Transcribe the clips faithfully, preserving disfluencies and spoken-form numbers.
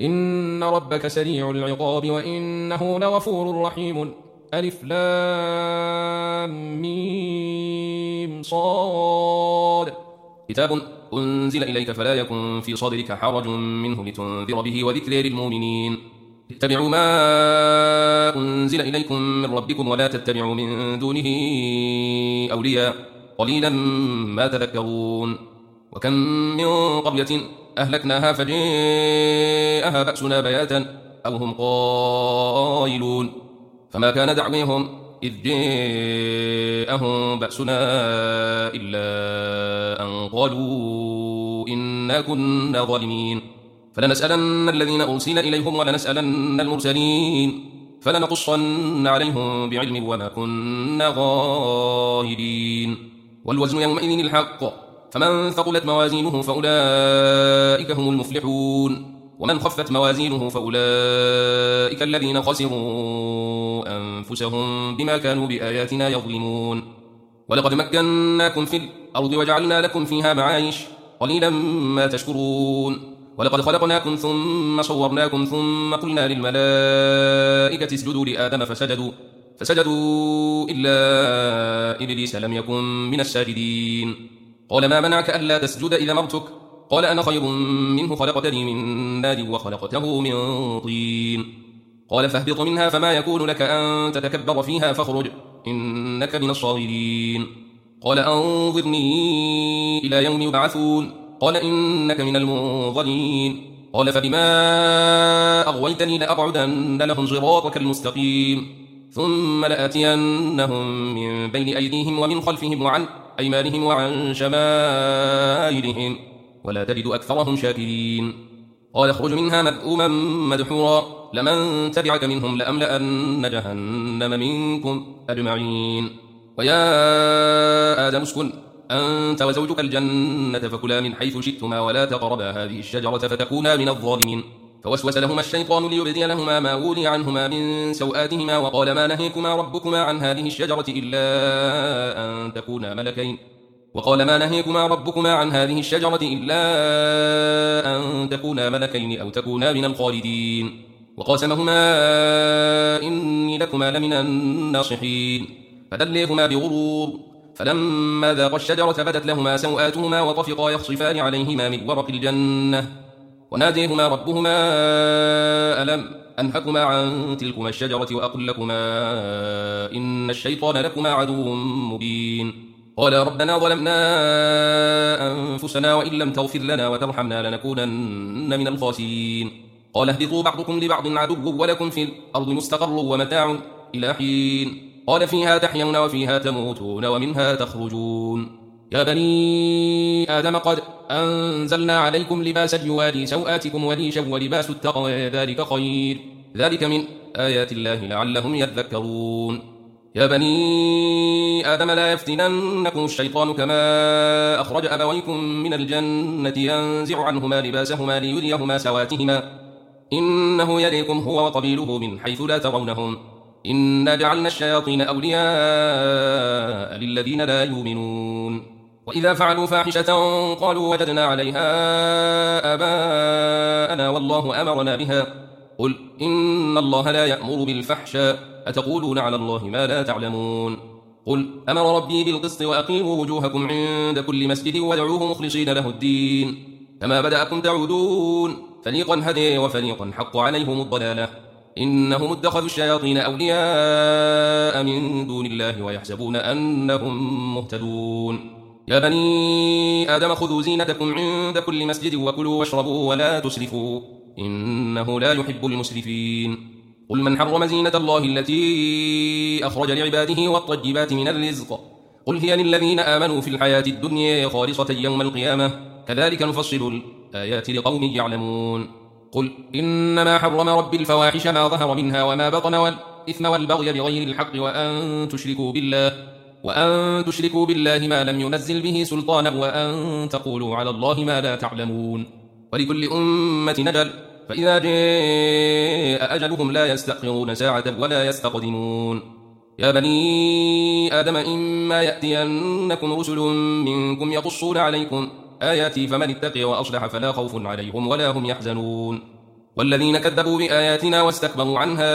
إن ربك سريع العقاب وإنه لغفور رحيم. ألف لام ميم صاد. كتاب أنزل إليك فلا يكن في صدرك حرج منه لتنذر به وذكر للمؤمنين. اتبعوا ما أنزل إليكم من ربكم ولا تتبعوا من دونه أولياء قليلا ما تذكرون. وكم من قرية أهلكناها فجاءها بأسنا بياتا أو هم قائلون فما كان دعويهم إذ جاءهم بأسنا إلا أن قالوا إنا كنا ظالمين. فلنسألن الذين أرسل إليهم ولنسألن المرسلين فلنقصن عليهم بعلم وما كنا غائبين. والوزن يومئذ الحق فمن ثقلت موازينه فأولئك هم المفلحون ومن خفت موازينه فأولئك الذين خسروا أنفسهم بما كانوا بآياتنا يظلمون. ولقد مكناكم في الأرض وجعلنا لكم فيها معايش قليلا ما تشكرون. ولقد خلقناكم ثم صورناكم ثم قلنا للملائكة اسجدوا لآدم فسجدوا فسجدوا إلا إبليس لم يكن من الساجدين. قال ما منعك ألا تسجد إذا أمرتك؟ قال أنا خير منه خلقتني من نار وخلقته من طين. قال فاهبط منها فما يكون لك أن تتكبر فيها فاخرج إنك من الصاغرين. قال أنظرني إلى يوم يبعثون. قال إنك من المنظرين. قال فبما أغويتني لأقعدن لهم صراطك المستقيم ثم لآتينهم من بين أيديهم ومن خلفهم وعن أيمانهم وعن شمائلهم ولا تجد أكثرهم شاكرين. قال اخرج منها مذءوما مدحورا لمن تبعك منهم لأملأن جهنم منكم أجمعين. ويا آدم اسكن أنت وزوجك الجنة فكلا من حيث شئتما ولا تقربا هذه الشجرة فتكونا من الظالمين. فوسوس لهما الشيطان ليبدي لهما ما ولي عنهما من سوآتهما وقال ما نهيكما ربكما عن هذه الشجرة إلا أن تكونا ملكين وقال ما نهيكما ربكما عن هذه الشجرة إلا أن تكونا ملكين أو تكونا من الخالدين. وقاسمهما إني لكما لمن الناصحين فدليهما بغرور فلما ذاقا الشجرة بدت لهما سوآتهما وطفقا يخصفان عليهما من ورق الجنة وناديهما ربهما ألم أنهكما عن تلكما الشجرة وأقل لكما إن الشيطان لكما عدو مبين. قال ربنا ظلمنا أنفسنا وإن لم تغفر لنا وترحمنا لنكونن من الخاسرين. قال اهبطوا بعضكم لبعض عدو ولكم في الأرض مستقر ومتاع إلى حين. قال فيها تحيون وفيها تموتون ومنها تخرجون. يا بني آدم قد أنزلنا عليكم لباسا يواري سوآتكم وريشا ولباس التقوى ذلك خير ذلك من آيات الله لعلهم يذكرون. يا بني آدم لا يفتننكم الشيطان كما أخرج أبويكم من الجنة ينزع عنهما لباسهما ليريهما سواتهما إنه يريكم هو وقبيله من حيث لا ترونهم إنا جعلنا الشياطين أولياء للذين لا يؤمنون. وإذا فعلوا فاحشة قالوا وجدنا عليها آباءنا والله أمرنا بها قل إن الله لا يأمر بالفحشاء أتقولون على الله ما لا تعلمون. قل أمر ربي بالقسط وأقيموا وجوهكم عند كل مسجد وادعوه مخلصين له الدين كما بدأكم تعودون فريقا هدي وفريقا حق عليهم الضلالة إنهم اتخذوا الشياطين أولياء من دون الله ويحسبون أنهم مهتدون. يا بني آدم خذوا زينتكم عند كل مسجد وكلوا واشربوا ولا تسرفوا إنه لا يحب المسرفين. قل من حرم زينة الله التي أخرج لعباده والطيبات من الرزق قل هي للذين آمنوا في الحياة الدنيا خالصة يوم القيامة كذلك نفصل الآيات لقوم يعلمون. قل إنما حرم ربي الفواحش ما ظهر منها وما بطن والإثم والبغي بغير الحق وأن تشركوا بالله وأن تشركوا بالله ما لم ينزل به سلطانا وأن تقولوا على الله ما لا تعلمون. ولكل أمة نجل فإذا جاء أجلهم لا يستأخرون ساعة ولا يستقدمون. يا بني آدم إما يأتينكم رسل منكم يقصون عليكم آياتي فمن اتقي وأصلح فلا خوف عليهم ولا هم يحزنون. والذين كذبوا بآياتنا واستكبروا عنها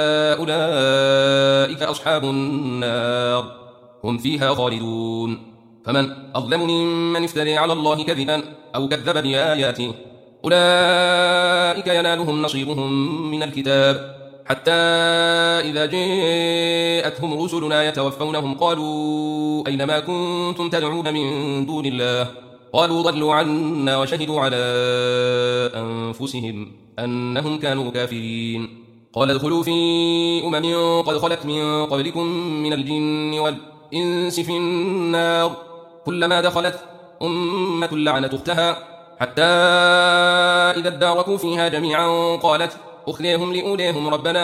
أولئك أصحاب النار هم فيها خالدون. فمن أظلم ممن افتري على الله كذبا أو كذب بآياته أولئك ينالهم نصيبهم من الكتاب حتى إذا جاءتهم رسلنا يتوفونهم قالوا أين ما كنتم تدعون من دون الله قالوا ضلوا عنا وشهدوا على أنفسهم أنهم كانوا كافرين. قال ادخلوا في أمم قد خلت من قبلكم من الجن والإنس في النار كلما دخلت أمة لعنت أختها حتى إذا اداركوا فيها جميعا قالت أخليهم لأوليهم ربنا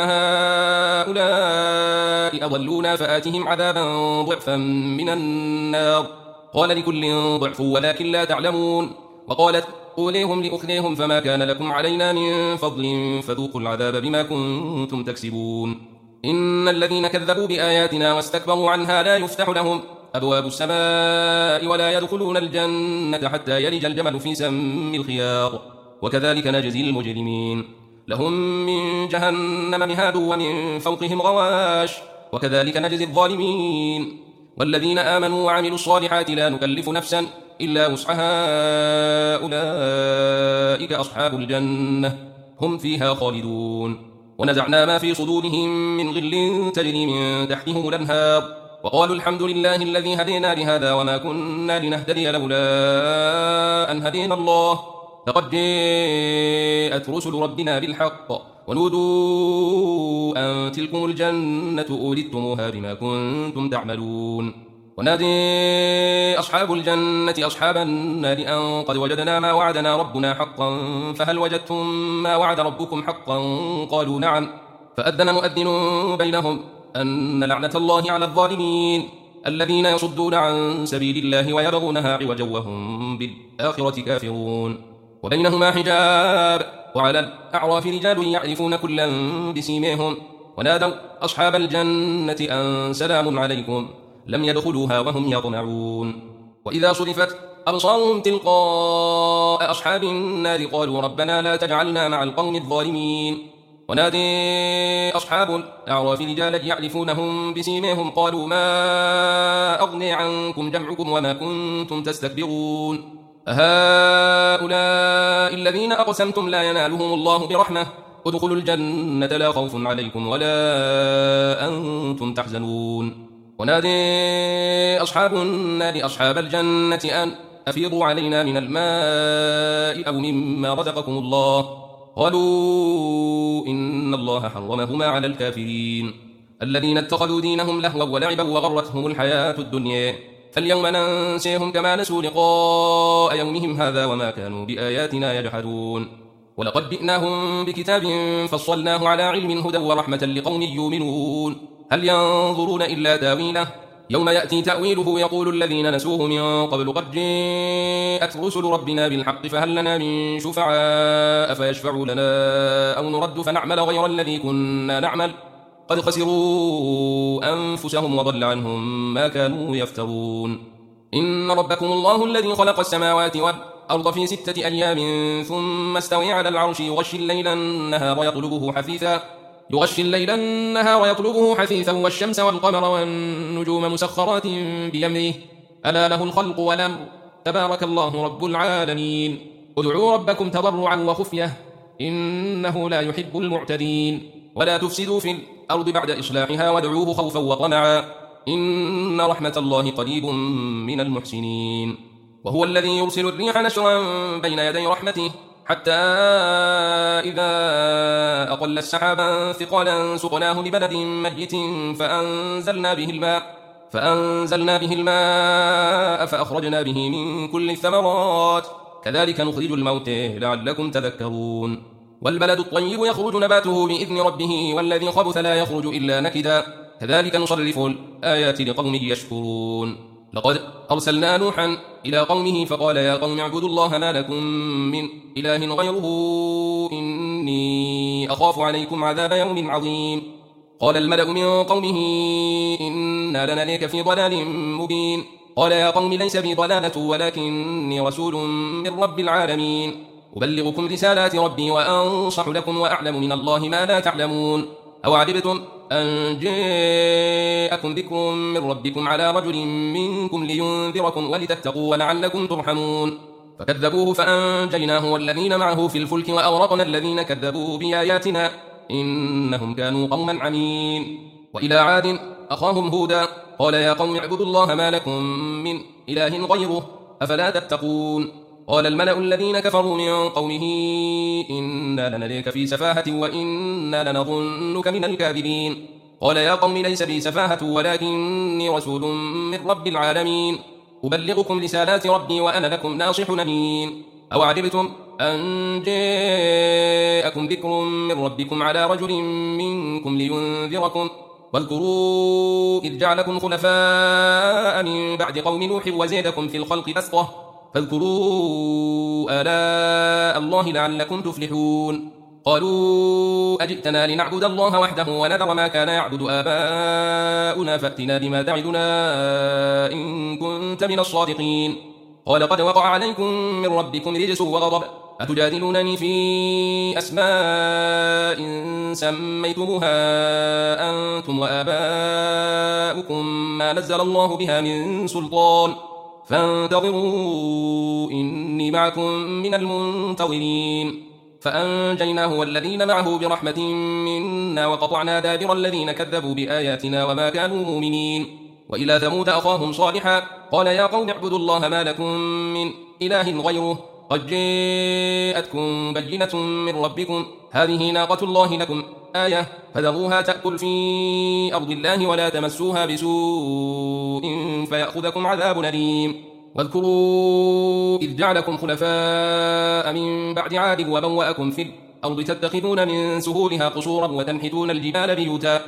هؤلاء أضلونا فآتهم عذابا ضعفا من النار قال لكل ضعف ولكن لا تعلمون. وقالت أوليهم لأخليهم فما كان لكم علينا من فضل فذوقوا العذاب بما كنتم تكسبون. إن الذين كذبوا بآياتنا واستكبروا عنها لا يفتح لهم أبواب السماء ولا يدخلون الجنة حتى يلج الجمل في سم الخياط وكذلك نجزي المجرمين. لهم من جهنم مهاد ومن فوقهم غواش وكذلك نجزي الظالمين. والذين آمنوا وعملوا الصالحات لا نكلف نفسا إلا وسعها أولئك أصحاب الجنة هم فيها خالدون. ونزعنا ما في صدورهم من غل تجري من تحتهم الأنهار وقالوا الحمد لله الذي هدينا لهذا وما كنا لنهتدي لولا أن هدينا الله لقد جاءت رسل ربنا بالحق ونودوا أن تلكم الجنة أورثتموها بما كنتم تعملون. ونادي أصحاب الجنة أصحاب النار أن قد وجدنا ما وعدنا ربنا حقا فهل وجدتم ما وعد ربكم حقا قالوا نعم فأذن مؤذن بينهم أن لعنة الله على الظالمين الذين يصدون عن سبيل الله ويبغونها عوجا وهم بالآخرة كافرون. وبينهما حجاب وعلى الأعراف رجال يعرفون كلا بسيميهم ونادوا أصحاب الجنة أن سلام عليكم لم يدخلوها وهم يطمعون. وإذا صرفت أبصارهم تلقاء أصحاب النار قالوا ربنا لا تجعلنا مع القوم الظالمين. ونادي أصحاب الأعراف رجالا يعرفونهم بسيميهم قالوا ما أغني عنكم جمعكم وما كنتم تستكبرون أهؤلاء الذين أقسمتم لا ينالهم الله برحمة ادخلوا الجنة لا خوف عليكم ولا أنتم تحزنون. ونادي أصحاب النار أصحاب الجنة أن أفيضوا علينا من الماء أو مما رزقكم الله قالوا إن الله حرمهما على الكافرين الذين اتخذوا دينهم لهوا ولعبا وغرتهم الحياة الدنيا فاليوم ننسيهم كما نسوا لقاء يومهم هذا وما كانوا بآياتنا يجحدون. ولقد جئناهم بكتاب فصلناه على علم هدى ورحمة لقوم يؤمنون هل ينظرون إلا تاويله يوم يأتي تأويله يقول الذين نسوه من قبل قد جاءت رسل ربنا بالحق فهل لنا من شفعاء فيشفعوا لنا أو نرد فنعمل غير الذي كنا نعمل قد خسروا أنفسهم وضل عنهم ما كانوا يفترون. إن ربكم الله الذي خلق السماوات والأرض في ستة أيام ثم استوى على العرش يغشي الليل النهار يطلبه حثيثا يغشي الليل النهار يطلبه حثيثا والشمس والقمر والنجوم مسخرات بأمره ألا له الخلق والأمر تبارك الله رب العالمين. ادعوا ربكم تضرعا وخفية إنه لا يحب المعتدين ولا تفسدوا في الأرض بعد إصلاحها وادعوه خوفا وطمعا إن رحمة الله قريب من المحسنين. وهو الذي يرسل الريح نشرا بين يدي رحمته حتى إذا أقل السحابا ثقالا سقناه لبلد ميت فأنزلنا به الماء فأنزلنا به الماء فأخرجنا به من كل الثمرات كذلك نخرج الموتى لعلكم تذكرون. والبلد الطيب يخرج نباته بإذن ربه والذي خبث لا يخرج إلا نكدا كذلك نصرف الآيات لقوم يشكرون. لقد أرسلنا نوحا إلى قومه فقال يا قوم اعبدوا الله ما لكم من إله غيره إني أخاف عليكم عذاب يوم عظيم. قال الملأ من قومه إنا لنريك في ضلال مبين. قال يا قوم ليس بي ضلالة ولكني رسول من رب العالمين أبلغكم رسالات ربي وأنصح لكم وأعلم من الله ما لا تعلمون. أو عجبتم أن جاءكم ذكر من ربكم على رجل منكم لينذركم ولتتقوا ولعلكم ترحمون. فكذبوه فأنجيناه والذين معه في الفلك وأغرقنا الذين كذبوا بآياتنا إنهم كانوا قوما عمين. وإلى عاد أخاهم هودا قال يا قوم اعبدوا الله ما لكم من إله غيره أفلا تتقون. قال الملأ الذين كفروا من قومه إنا لنريك في سفاهة وإنا لنظنك من الكاذبين. قال يا قوم ليس بي سفاهة ولكني رسول من رب العالمين أبلغكم رسالات ربي وأنا لكم ناصح أمين. أو عجبتم أن جاءكم ذكر من ربكم على رجل منكم لينذركم واذكروا إذ جعلكم خلفاء من بعد قوم نوح وزيدكم في الخلق بسطة فاذكروا آلاء الله لعلكم تفلحون. قالوا أجئتنا لنعبد الله وحده ونذر ما كان يعبد آباؤنا فأتنا بما تعدنا إن كنت من الصادقين. قال قد وقع عليكم من ربكم رجس وغضب أتجادلونني في أسماء سميتموها أنتم وآباؤكم ما نزل الله بها من سلطان فانتظروا إني معكم من المنتظرين. فأنجيناه والذين معه برحمة منا وقطعنا دابر الذين كذبوا بآياتنا وما كانوا مؤمنين. وإلى ثمود أخاهم صالحا قال يا قوم اعبدوا الله ما لكم من إله غيره قد جاءتكم بينة من ربكم هذه ناقة الله لكم آية فذروها تأكل في أرض الله ولا تمسوها بسوء فيأخذكم عذاب أليم. واذكروا إذ جعلكم خلفاء من بعد عاد وبوأكم في الأرض تتخذون من سهولها قصورا وتنحتون الجبال بيوتا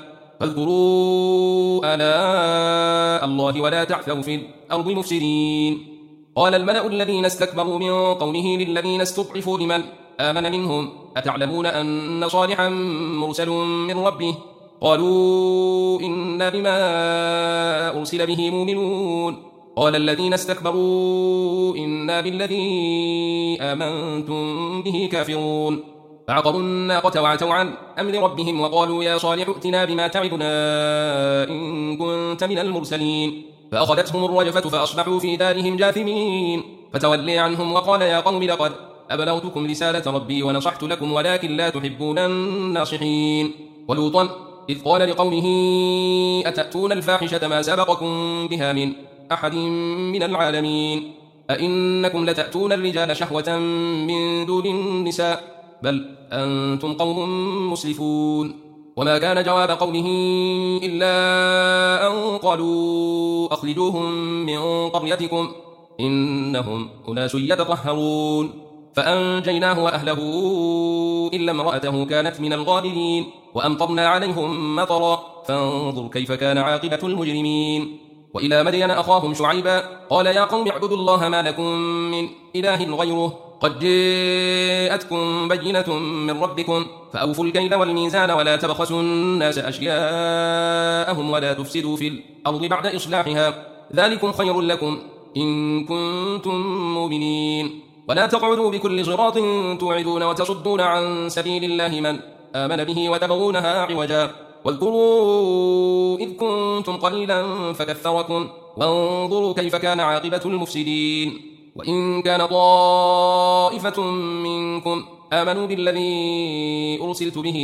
فاذكروا آلاء الله ولا تعثوا في الأرض مفسدين. قال الملأ الذين استكبروا من قومه للذين استضعفوا لمن آمن منهم أتعلمون أن صالحا مرسل من ربه قالوا إنا بما أرسل به مؤمنون. قال الذين استكبروا إنا بالذي آمنتم به كافرون. فعقروا الناقة وعتوا عن أمر ربهم وقالوا يا صالح ائتنا بما تعدنا إن كنت من المرسلين. فأخذتهم الرجفة فأصبحوا في دارهم جاثمين. فتولي عنهم وقال يا قوم لقد أبلغتكم رسالة ربي ونصحت لكم ولكن لا تحبون الناصحين. ولوطا إذ قال لقومه أتأتون الفاحشة ما سبقكم بها من أحد من العالمين أئنكم لتأتون الرجال شهوة من دون النساء بل أنتم قوم مسرفون. وما كان جواب قومه إلا أن قالوا أخرجوهم من قريتكم إنهم أناس يتطهرون. فأنجيناه وأهله إلا امرأته كانت من الغابرين وأمطرنا عليهم مطرا فانظر كيف كان عاقبة المجرمين. وإلى مدين أخاهم شعيبا قال يا قوم اعبدوا الله ما لكم من إله غيره قد جاءتكم بينة من ربكم فأوفوا الكيل والميزان ولا تبخسوا الناس أشياءهم ولا تفسدوا في الأرض بعد إصلاحها ذلكم خير لكم إن كنتم مؤمنين. ولا تقعدوا بكل صراط توعدون وتصدون عن سبيل الله من آمن به وتبغونها عوجا واذكروا إذ كنتم قليلا فكثركم وانظروا كيف كان عاقبة المفسدين. وإن كان طائفة منكم آمنوا بالذي أرسلت به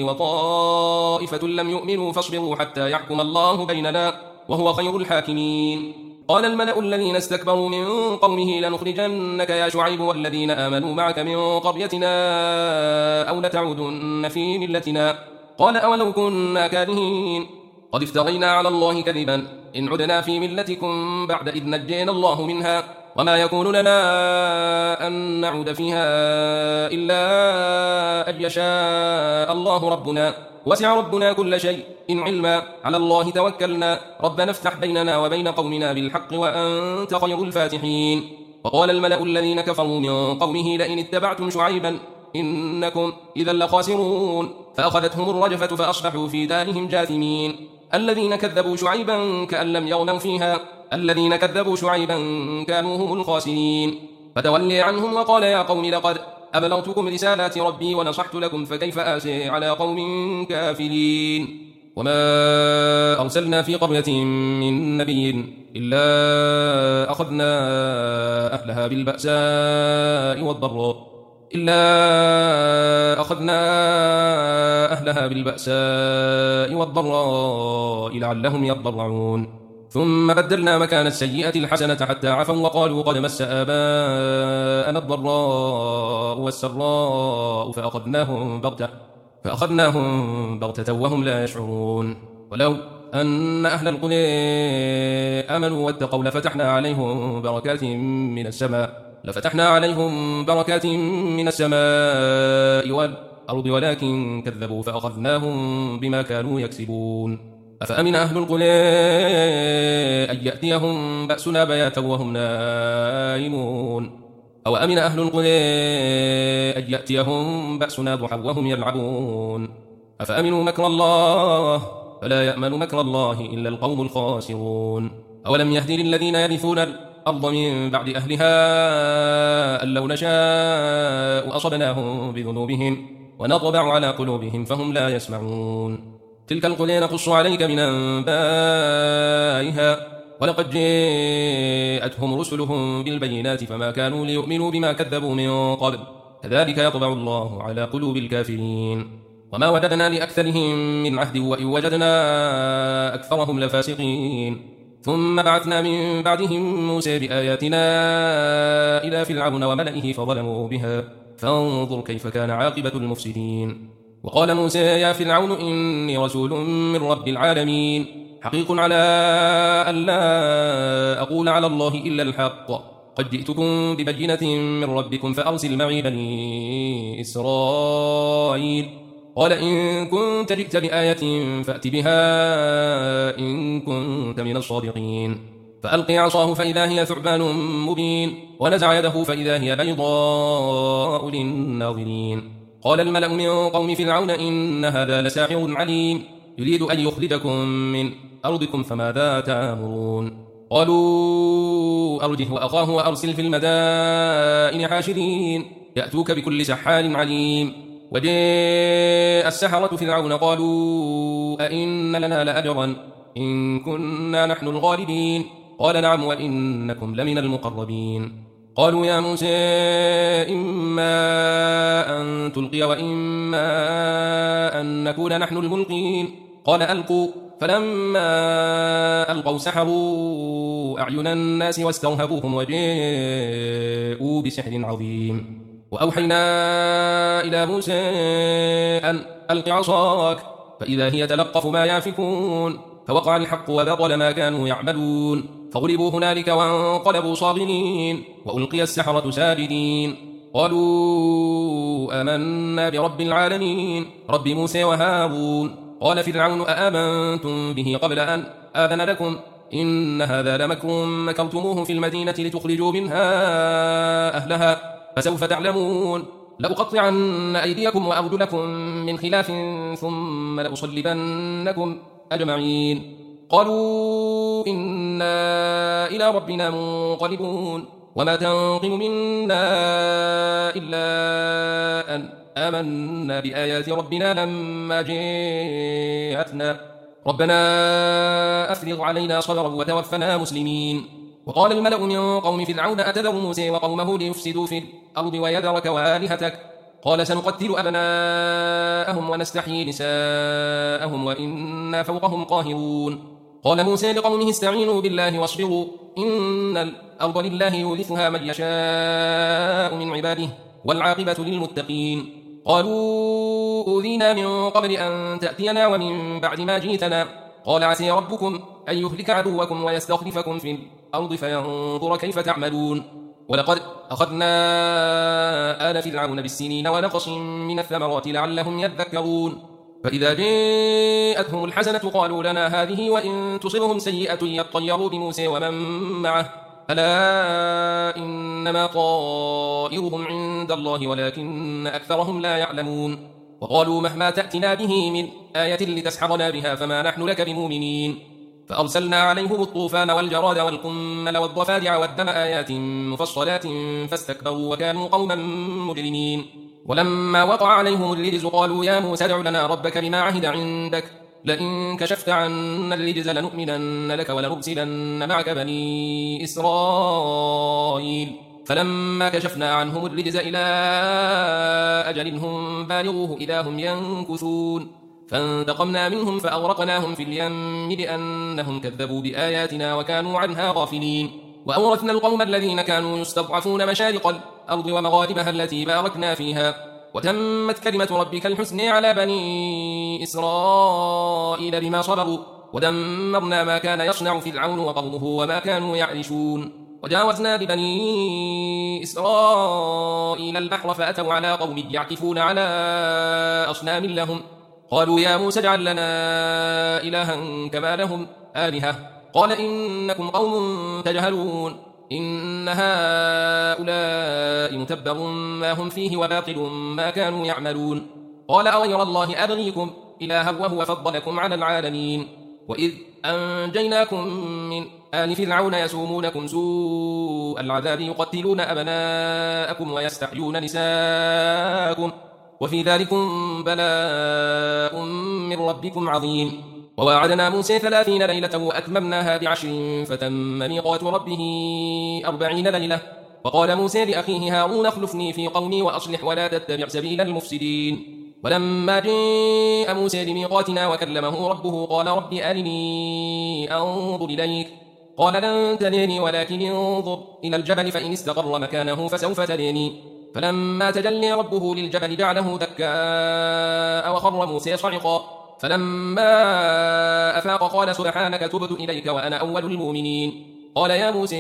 وطائفة لم يؤمنوا فاصبروا حتى يحكم الله بيننا وهو خير الحاكمين. قال الملأ الذين استكبروا من قومه لنخرجنك يا شعيب والذين آمنوا معك من قريتنا أو لتعودن في ملتنا قال أولو كنا كارهين قد افترينا على الله كذبا إن عدنا في ملتكم بعد إذ نجينا الله منها وما يكون لنا أن نعود فيها إلا أن يشاء الله ربنا وسع ربنا كل شيء إن علما على الله توكلنا ربنا افتح بيننا وبين قومنا بالحق وأنت خير الفاتحين. وقال الملأ الذين كفروا من قومه لئن اتبعتم شعيبا إنكم إذا لخاسرون. فأخذتهم الرجفة فأصبحوا في دارهم جاثمين. الذين كذبوا شعيبا كأن لم يغنوا فيها الذين كذبوا شعيبا كانوا هم الخاسرين. فتولي عنهم وقال يا قوم لقد أبلغتكم رسالات ربي ونصحت لكم فكيف آسي على قوم كافرين وما أرسلنا في قرية من نبي إلا أخذنا أهلها بالبأساء والضراء إلا أخذنا أهلها بالبأساء والضراء لعلهم يضرعون ثم بدلنا مكان السيئة الحسنة حتى عفوا وقالوا قد مس آباءنا الضراء والسراء فأخذناهم بغتة فأخذناهم بغتة وهم لا يشعرون ولو أن أهل القرى آمنوا واتقوا لفتحنا عليهم بركات من السماء لفتحنا عليهم بركات من السماء والأرض ولكن كذبوا فأخذناهم بما كانوا يكسبون أفأمن أهل القرى أن يأتيهم بأسنا بياتا وهم نائمون أو أمن أهل القرى أن يأتيهم بأسنا ضحى وهم يلعبون أفأمنوا مكر الله فلا يأمن مكر الله إلا القوم الخاسرون أولم يهد للذين يرثون الأرض من بعد أهلها أن لو نشاء أصبناهم بذنوبهم ونطبع على قلوبهم فهم لا يسمعون تلك القرى نقص عليك من أنبائها ولقد جاءتهم رسلهم بالبينات فما كانوا ليؤمنوا بما كذبوا من قبل كذلك يطبع الله على قلوب الكافرين وما وجدنا لأكثرهم من عهد وإن وجدنا أكثرهم لفاسقين ثم بعثنا من بعدهم موسى بآياتنا إلى فرعون وملئه فظلموا بها فانظر كيف كان عاقبة المفسدين وقال موسى يا فرعون إني رسول من رب العالمين حقيق على أن لا أقول على الله إلا الحق قد جئتكم ببينة من ربكم فأرسل معي بني إسرائيل قال إن كنت جئت بآية فأت بها إن كنت من الصادقين فألقي عصاه فإذا هي ثعبان مبين ونزع يده فإذا هي بيضاء للناظرين قال الملأ من قوم فرعون إن هذا لساحر عليم يريد أن يخرجكم من أرضكم فماذا تأمرون قالوا أرجه وأخاه وأرسل في المدائن حاشرين يأتوك بكل سحار عليم وجاء السحرة فرعون قالوا أئن لنا لأجرا إن كنا نحن الغالبين قال نعم وإنكم لمن المقربين قالوا يا موسى إما أن تلقي وإما أن نكون نحن الملقين قال ألقوا فلما ألقوا سحروا أعين الناس واسترهبوهم وجاءوا بسحر عظيم وأوحينا إلى موسى أن ألق عصاك فإذا هي تلقف ما يافكون فوقع الحق وبطل ما كانوا يعملون فغلبوا هنالك وانقلبوا صاغرين وألقي السحرة ساجدين قالوا آمنا برب العالمين رب موسى وهارون قال فرعون أآمنتم به قبل أن آذن لكم إن هذا لمكر مكرتموه في المدينة لتخرجوا منها أهلها فسوف تعلمون لأقطعن أيديكم وأرجلكم من خلاف ثم لأصلبنكم أجمعين قالوا إنا إلى ربنا منقلبون وما تنقم منا إلا أن آمنا بآيات ربنا لما جاءتنا ربنا أفرغ علينا صبرا وتوفنا مسلمين وقال الملأ من قوم فرعون أتذر موسى وقومه ليفسدوا في الأرض ويذرك وآلهتك قال سنقتل أبناءهم ونستحيي نساءهم وإنا فوقهم قاهرون قال موسى لقومه استعينوا بالله واصبروا إن الأرض لله يورثها من يشاء من عباده والعاقبة للمتقين قالوا أوذينا من قبل أن تأتينا ومن بعد ما جئتنا قال عسى ربكم أن يهلك عدوكم ويستخلفكم في الأرض فينظر كيف تعملون ولقد أخذنا آل فرعون بالسنين ونقص من الثمرات لعلهم يذكرون فإذا جاءتهم الحسنة قالوا لنا هذه وإن تصبهم سيئة يطيروا بموسى ومن معه ألا إنما طائرهم عند الله ولكن أكثرهم لا يعلمون وقالوا مهما تأتنا به من آية لتسحرنا بها فما نحن لك بمؤمنين فأرسلنا عليهم الطوفان والجراد والقمل والضفادع والدم آيات مفصلات فاستكبروا وكانوا قوما مجرمين. ولما وقع عليهم الرجز قالوا يا موسى ادع لنا ربك بما عهد عندك لئن كشفت عنا الرجز لنؤمنن لك ولنرسلن معك بني إسرائيل. فلما كشفنا عنهم الرجز إلى أجل هم بالغوه إذا هم ينكثون فانتقمنا منهم فأغرقناهم في اليم بأنهم كذبوا بآياتنا وكانوا عنها غافلين. وأورثنا القوم الذين كانوا يستضعفون مشارق الأرض ومغاربها التي باركنا فيها وتمت كلمة ربك الحسن على بني إسرائيل بما صبروا ودمرنا ما كان يصنع فرعون وقومه وما كانوا يعرشون. وجاوزنا ببني إسرائيل البحر فأتوا على قوم يعكفون على أصنام لهم قالوا يا موسى اجعل لنا إلها كما لهم آلهة قال إنكم قوم تجهلون إن هؤلاء متبر ما هم فيه وباطل ما كانوا يعملون. قال أغير الله أبغيكم إلها وهو فضلكم على العالمين. وإذ أنجيناكم من آل فرعون يسومونكم سوء العذاب يقتلون أبناءكم ويستحيون نساءكم وفي ذلكم بلاء من ربكم عظيم. وواعدنا موسى ثلاثين ليلة وأتممناها بعشر فتم ميقات ربه أربعين ليلة. وقال موسى لأخيه هارون اخلفني في قومي وأصلح ولا تتبع سبيل المفسدين. ولما جاء موسى لميقاتنا وكلمه ربه قال رب أرني أنظر إليك قال لن تريني ولكن انظر إلى الجبل فإن استقر مكانه فسوف تريني. فلما تجلى ربه للجبل جعله دكاء وخر موسى صعقا فلما أفاق قال سبحانك تبت إليك وأنا أول المؤمنين. قال يا موسى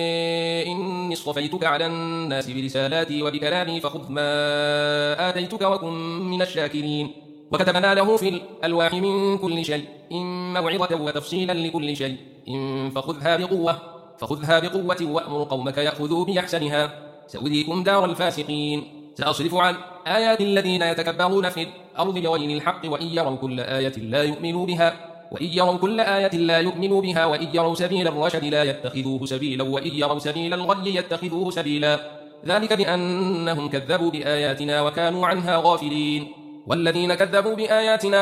إني اصطفيتك على الناس برسالاتي وبكلامي فخذ ما آتيتك وكن من الشاكرين. وكتبنا له في الألواح من كل شيء إن موعظة وتفصيلا لكل شيء إن فخذها بقوة فخذها بقوة وأمر قومك يأخذوا بأحسنها سأريكم دار الفاسقين. سأصرف عن آيات الذين يتكبرون في الأرض بغير الحق وإن يروا كل آية لا يؤمنوا بها وإن يروا كل آية لا يؤمنوا بها وإن يروا سبيل الرشد لا يتخذوه سبيلا وإن يروا سبيل الغي يتخذوه سبيلا ذلك بأنهم كذبوا بآياتنا وكانوا عنها غافلين. والذين كذبوا بآياتنا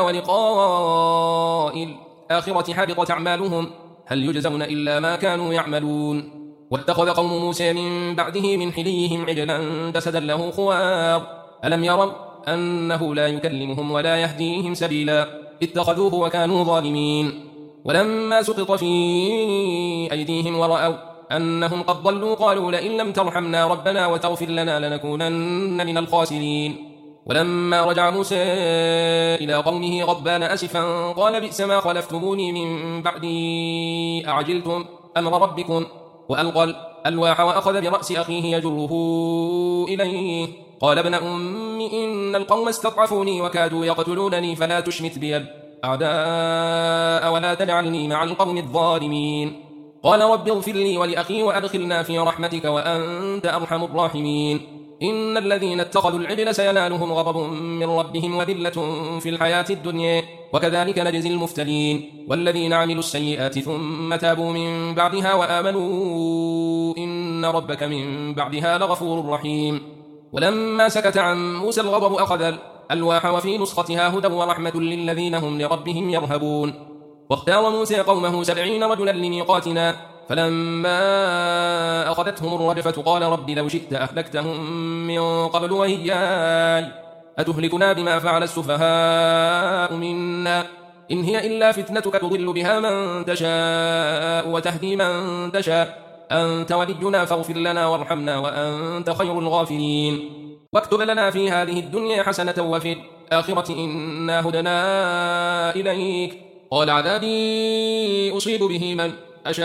ولقاء الآخرة حبطت أعمالهم هل يجزون إلا ما كانوا يعملون. واتخذ قوم موسى من بعده من حليهم عجلا جسدا له خوار ألم يروا أنه لا يكلمهم ولا يهديهم سبيلا اتخذوه وكانوا ظالمين. ولما سقط في أيديهم ورأوا أنهم قد ضلوا قالوا لئن لم ترحمنا ربنا وتغفر لنا لنكونن من الخاسرين. ولما رجع موسى إلى قومه غضبان أسفا قال بئس ما خلفتموني من بعدي أعجلتم أمر ربكم وألقى الألواح وأخذ برأس أخيه يجره إليه قال ابن أم إن القوم استضعفوني وكادوا يقتلونني فلا تشمت بي الأعداء ولا تجعلني مع القوم الظالمين. قال رب اغفر لي ولأخي وأدخلنا في رحمتك وأنت أرحم الراحمين. إن الذين اتخذوا العجل سينالهم غضب من ربهم وذلة في الحياة الدنيا وكذلك نجزي المفترين. والذين عملوا السيئات ثم تابوا من بعدها وآمنوا إن ربك من بعدها لغفور رحيم. ولما سكت عن موسى الغضب أخذ الألواح وفي نسختها هدى ورحمة للذين هم لربهم يرهبون. واختار موسى قومه سبعين رجلا لميقاتنا فلما أخذتهم الرجفة قال رب لو شئت أهلكتهم من قبل وإياي أتهلكنا بما فعل السفهاء منا إن هي إلا فتنتك تضل بها من تشاء وتهدي من تشاء أنت ولينا فاغفر لنا وارحمنا وأنت خير الغافرين. واكتب لنا في هذه الدنيا حسنة وفي الآخرة إنا هدنا إليك. قال عذابي أصيب به من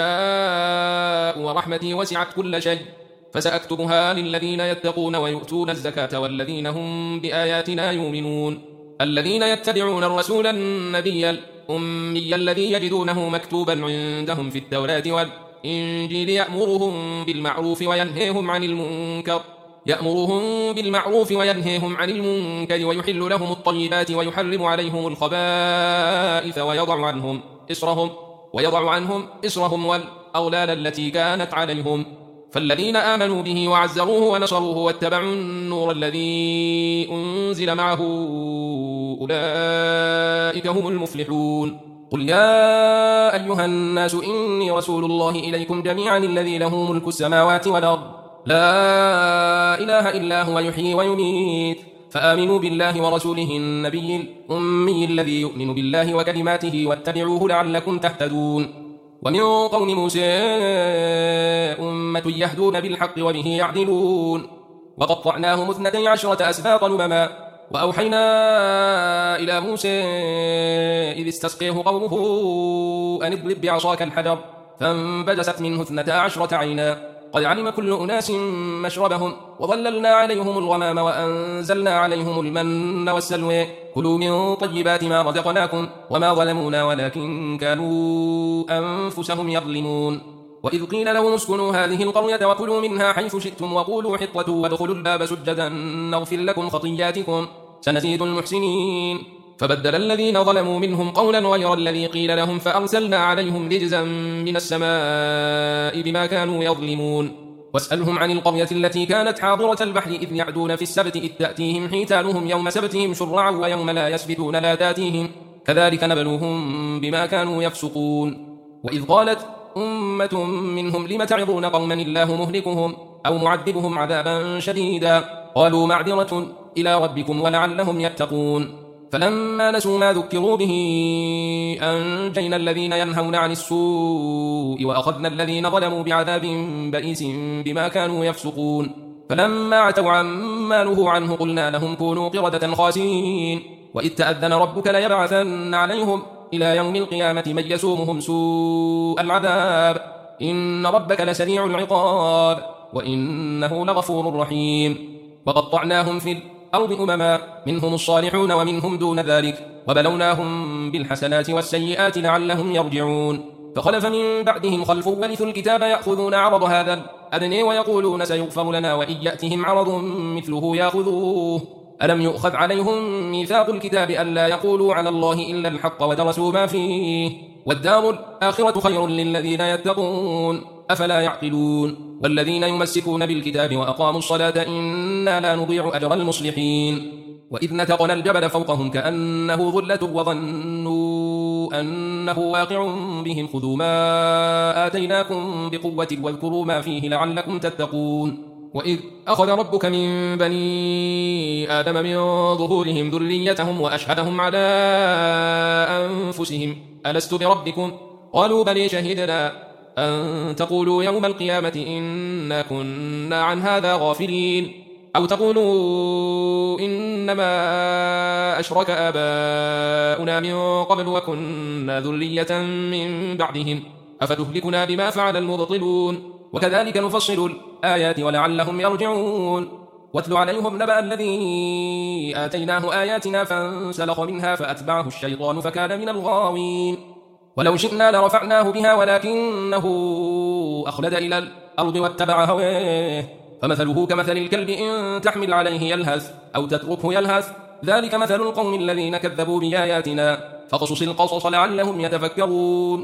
أشاء ورحمتي وسعت كل شيء فسأكتبها للذين يتقون ويؤتون الزكاة والذين هم بآياتنا يؤمنون. الذين يتبعون الرسول النبي الأمي الذي يجدونه مكتوبا عندهم في التوراة والإنجيل يأمرهم بالمعروف وينهيهم عن المنكر يأمرهم بالمعروف وينهيهم عن المنكر ويحل لهم الطيبات ويحرم عليهم الخبائث ويضع عنهم إصرهم ويضع عنهم إصرهم والأغلال التي كانت عليهم. فالذين آمنوا به وعزروه ونصروه واتبعوا النور الذي أنزل معه أولئك هم المفلحون. قل يا أيها الناس إني رسول الله إليكم جميعا الذي له ملك السماوات والأرض لا إله إلا هو يحيي ويميت فآمنوا بالله ورسوله النبي الأمي الذي يؤمن بالله وكلماته واتبعوه لعلكم تهتدون. ومن قوم موسى أمة يهدون بالحق وبه يعدلون وقطعناهم اثنتي عشرة أسباطا أمما وأوحينا إلى موسى إذ استسقيه قومه أن اضرب بعصاك الحجر فانبجست منه اثنتا عشرة عينا قد علم كل أناس مشربهم وظللنا عليهم الغمام وأنزلنا عليهم المن والسلوى كلوا من طيبات ما رزقناكم وما ظلمونا ولكن كانوا أنفسهم يظلمون. وإذ قيل لهم اسكنوا هذه القرية وكلوا منها حيث شئتم وقولوا حطة وادخلوا الباب سجدا نغفر لكم خطياتكم سنزيد المحسنين. فبدل الذين ظلموا منهم قولا غير الذي قيل لهم فأرسلنا عليهم رجزا من السماء بما كانوا يظلمون. واسألهم عن القرية التي كانت حاضرة البحر إذ يعدون في السبت إذ تأتيهم حيتانهم يوم سبتهم شرعا ويوم لا يسبتون لا تأتيهم كذلك نبلوهم بما كانوا يفسقون. وإذ قالت أمة منهم لم تعظون قوما الله مهلكهم أو معذبهم عذابا شديدا قالوا معذرة إلى ربكم ولعلهم يتقون. فلما نسوا ما ذكروا به أنجينا الذين ينهون عن السوء وأخذنا الذين ظلموا بعذاب بئيس بما كانوا يفسقون. فلما عتوا عما نهوا عنه قلنا لهم كونوا قردة خاسئين. وإذ تأذن ربك ليبعثن عليهم إلى يوم القيامة من يسومهم سوء العذاب إن ربك لسريع العقاب وإنه لغفور رحيم. وقطعناهم في الأرض أمما منهم الصالحون ومنهم دون ذلك وبلوناهم بالحسنات والسيئات لعلهم يرجعون. فخلف من بعدهم خلف ورثوا الكتاب يأخذون عرض هذا الأدنى ويقولون سيغفر لنا وإن يأتهم عرض مثله يأخذوه ألم يؤخذ عليهم ميثاق الكتاب ألا يقولوا على الله إلا الحق ودرسوا ما فيه والدار الآخرة خير للذين يتقون أفلا يعقلون. والذين يمسكون بالكتاب وأقاموا الصلاة إنا لا نضيع أجر المصلحين. وإذ نتقنا الجبل فوقهم كأنه ظلة وظنوا أنه واقع بهم خذوا ما آتيناكم بقوة واذكروا ما فيه لعلكم تتقون. وإذ أخذ ربك من بني آدم من ظهورهم ذريتهم وأشهدهم على أنفسهم ألست بربكم قالوا بلى شهدنا أن تقولوا يوم القيامة إنا كنا عن هذا غافلين أو تقولوا إنما أشرك آباؤنا من قبل وكنا ذرية من بعدهم أفتهلكنا بما فعل المبطلون وكذلك نفصل الآيات ولعلهم يرجعون. واتل عليهم نبأ الذي آتيناه آياتنا فانسلخ منها فأتبعه الشيطان فكان من الغاوين. ولو شئنا لرفعناه بها ولكنه أخلد إلى الأرض واتبع هواه فمثله كمثل الكلب إن تحمل عليه يلهث أو تتركه يلهث ذلك مثل القوم الذين كذبوا بآياتنا فقصص القصص لعلهم يتفكرون.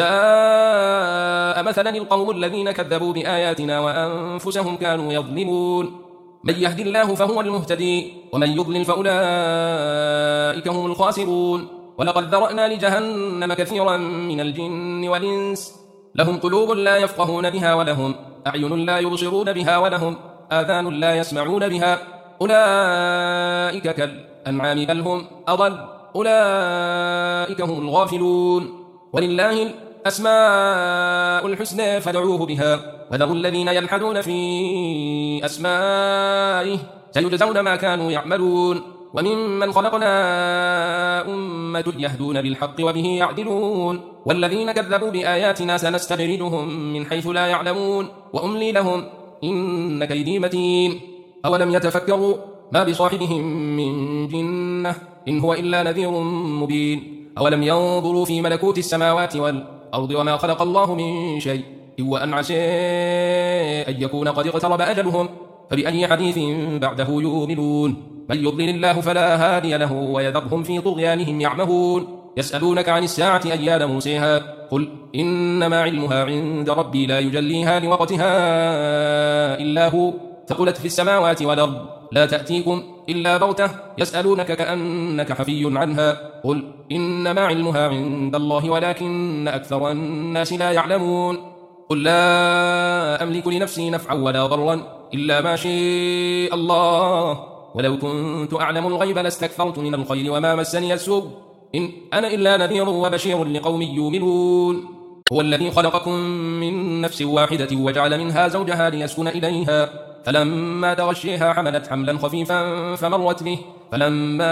ساء مثلا القوم الذين كذبوا بآياتنا وأنفسهم كانوا يظلمون. من يهدي الله فهو المهتدي ومن يضلل فأولئك هم الخاسرون. ولقد ذرأنا لجهنم كثيرا من الجن والإنس لهم قلوب لا يفقهون بها ولهم أعين لا يبصرون بها ولهم آذان لا يسمعون بها أولئك كالأنعام بل هم أضل أولئك هم الغافلون. ولله الأسماء الحسنى فادعوه بها وذروا الذين يلحدون في أسمائه سيجزون ما كانوا يعملون. وممن خلقنا أمة يهدون بالحق وبه يعدلون والذين كذبوا بآياتنا سنستدرجهم من حيث لا يعلمون وأملي لهم إن كيدي متين. أولم يتفكروا ما بصاحبهم من جنة إن هو إلا نذير مبين. أولم ينظروا في ملكوت السماوات والأرض وما خلق الله من شيء وأن عسى أن يكون قد اقترب أجلهم فبأي حديث بعده يؤمنون. من يضلل الله فلا هادي له ويذرهم في طغيانهم يعمهون. يسألونك عن الساعة أيان مرسيها قل إنما علمها عند ربي لا يجليها لوقتها إلا هو ثقلت في السماوات والأرض لا تأتيكم إلا بغتة يسألونك كأنك حفي عنها قل إنما علمها عند الله ولكن أكثر الناس لا يعلمون قل لا أملك لنفسي نفعا ولا ضرا إلا ما شاء الله ولو كنت أعلم الغيب لاستكثرت من الخير وما مسني السوء إن أنا إلا نذير وبشير لقوم يؤمنون هو الذي خلقكم من نفس واحدة وجعل منها زوجها ليسكن إليها فلما تغشيها حملت حملا خفيفا فمرت به فلما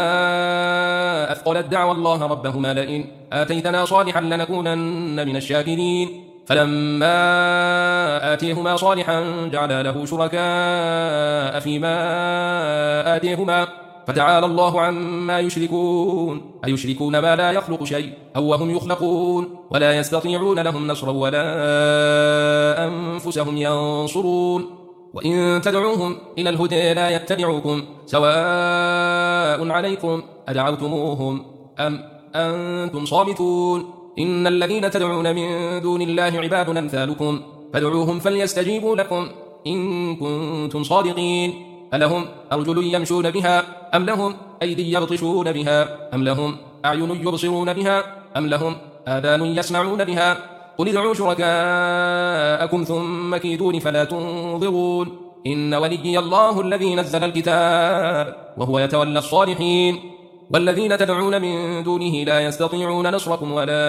أثقلت دعوى الله ربهما لئن آتيتنا صالحا لنكونن من الشاكرين فلما آتيهما صالحا جعلا له شركاء فيما آتيهما فتعالى الله عما يشركون أيشركون ما لا يخلق شيء أو وهم يخلقون ولا يستطيعون لهم نصرا ولا أنفسهم ينصرون وإن تدعوهم إلى الهدى لا يتبعوكم سواء عليكم أدعوتموهم أم أنتم صامتون إن الذين تدعون من دون الله عباد أمثالكم فادعوهم فليستجيبوا لكم إن كنتم صادقين ألهم أرجل يمشون بها أم لهم أيدي يبطشون بها أم لهم أعين يبصرون بها أم لهم آذان يسمعون بها قل ادعوا شركاءكم ثم كيدون فلا تنظرون إن وليي الله الذي نزل الكتاب وهو يتولى الصالحين والذين تدعون من دونه لا يستطيعون نصركم ولا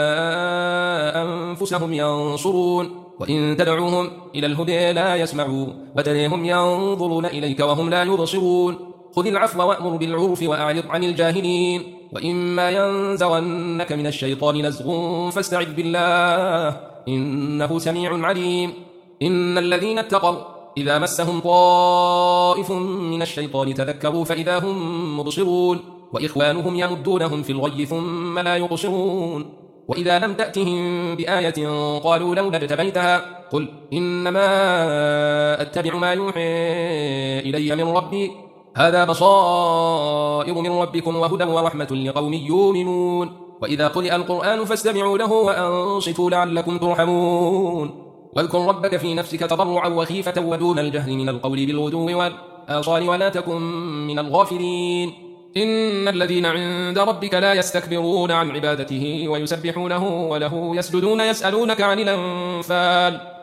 أنفسهم ينصرون وإن تدعوهم إلى الهدى لا يسمعوا وتريهم ينظرون إليك وهم لا يبصرون خذ العفو وأمر بالعرف وأعرض عن الجاهلين وإما ينزغنك من الشيطان نزغ فاستعذ بالله إنه سميع عليم إن الذين اتقوا إذا مسهم طائف من الشيطان تذكروا فإذا هم مبصرون وإخوانهم يمدونهم في الغي ثم لا يبصرون وإذا لم تأتهم بآية قالوا لولا اجتبيتها قل إنما أتبع ما يوحي إلي من ربي هذا بصائر من ربكم وهدى ورحمة لقوم يؤمنون وإذا قرئ القرآن فاستمعوا له وأنصتوا لعلكم ترحمون واذكر ربك في نفسك تضرعا وخيفة ودون الجهر من القول بالغدو والآصال ولا تكن من الغافلين إن الذين عند ربك لا يستكبرون عن عبادته ويسبحونه وله يسجدون يسألونك عن الأنفال